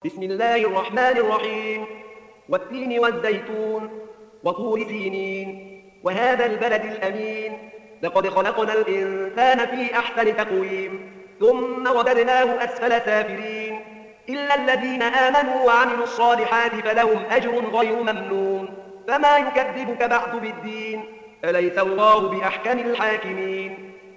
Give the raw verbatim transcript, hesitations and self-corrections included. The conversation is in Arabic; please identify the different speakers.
Speaker 1: بسم الله الرحمن الرحيم. والتين والزيتون وطور سينين وهذا البلد الأمين. لقد خلقنا الإنسان في أحسن تقويم ثم رددناه أسفل سافلين إلا الذين آمنوا وعملوا الصالحات فلهم أجر غير ممنون. فما يكذبك بعد بالدين؟ أليس الله بأحكم الحاكمين؟